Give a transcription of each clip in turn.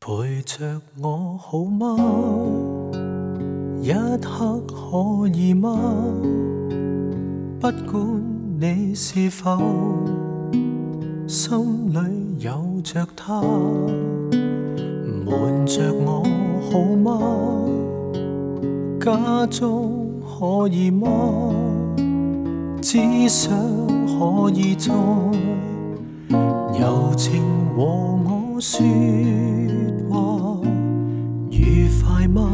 陪着我好嗎？一刻可以嗎？不管你是否心裏有着他，瞞着我好嗎？假裝可以嗎？只想可以再柔情和我說話，愉快嗎？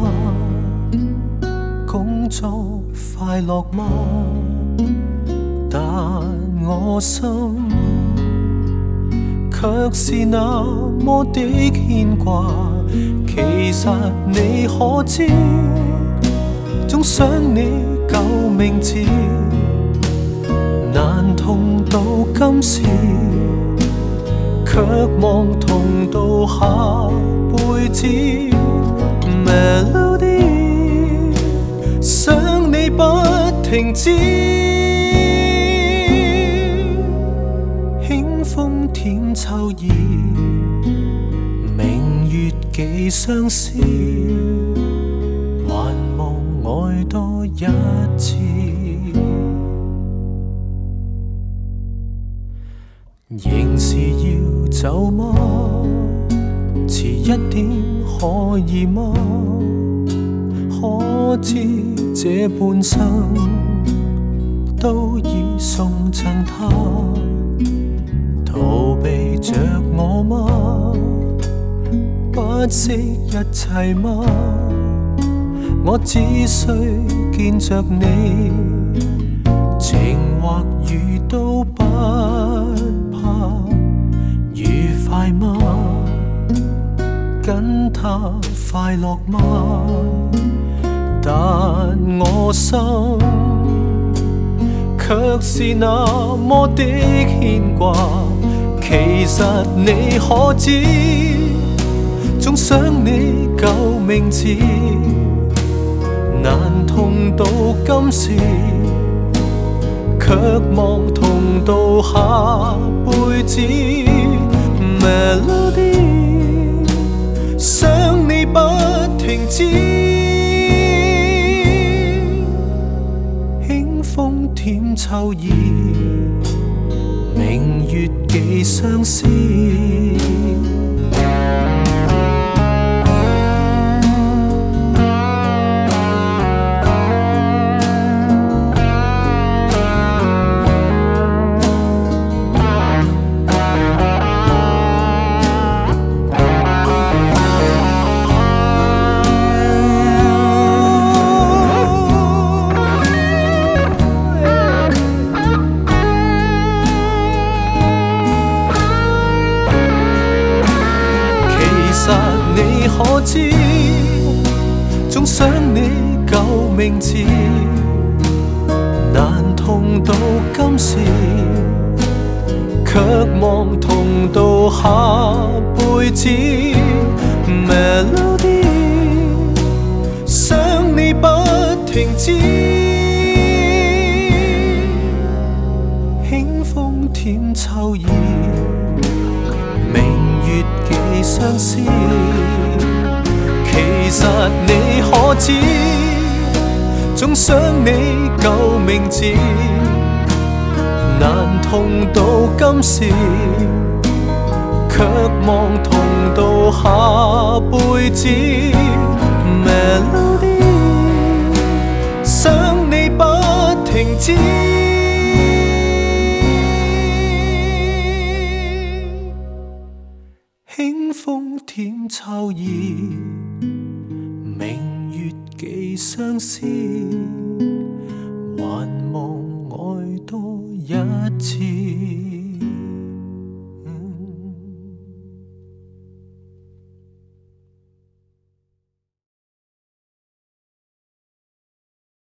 工作快樂嗎？但我心卻是那麼的牽掛。其實你可知，總想你舊名字，難同到今時，卻望同到下輩子。Melody 想你不停止，輕風舔秋意，明月幾相思，還望愛多一次。仍是要走嗎？遲一點可以嗎？可知這半生都已送贈他，逃避着我嗎？不惜一切嗎？我只需見着你，情或雨都不怕。愉快嗎？跟他快樂嗎？但我心卻是那麼的牽掛。其實你可知，總想你舊名字，難同到今時，卻望同到下輩子。Melody 想你不停止，輕風舔秋意，明月幾相思。你可知，總想你舊名字，難同到今時，卻望同到下輩子。Melody 想你不停止，輕風舔秋意，明月幾相思。其實你可知，總想你舊名字，難同到今時，卻望同到下輩子。Melody 想你不停止，輕風舔秋意，明月幾相思，還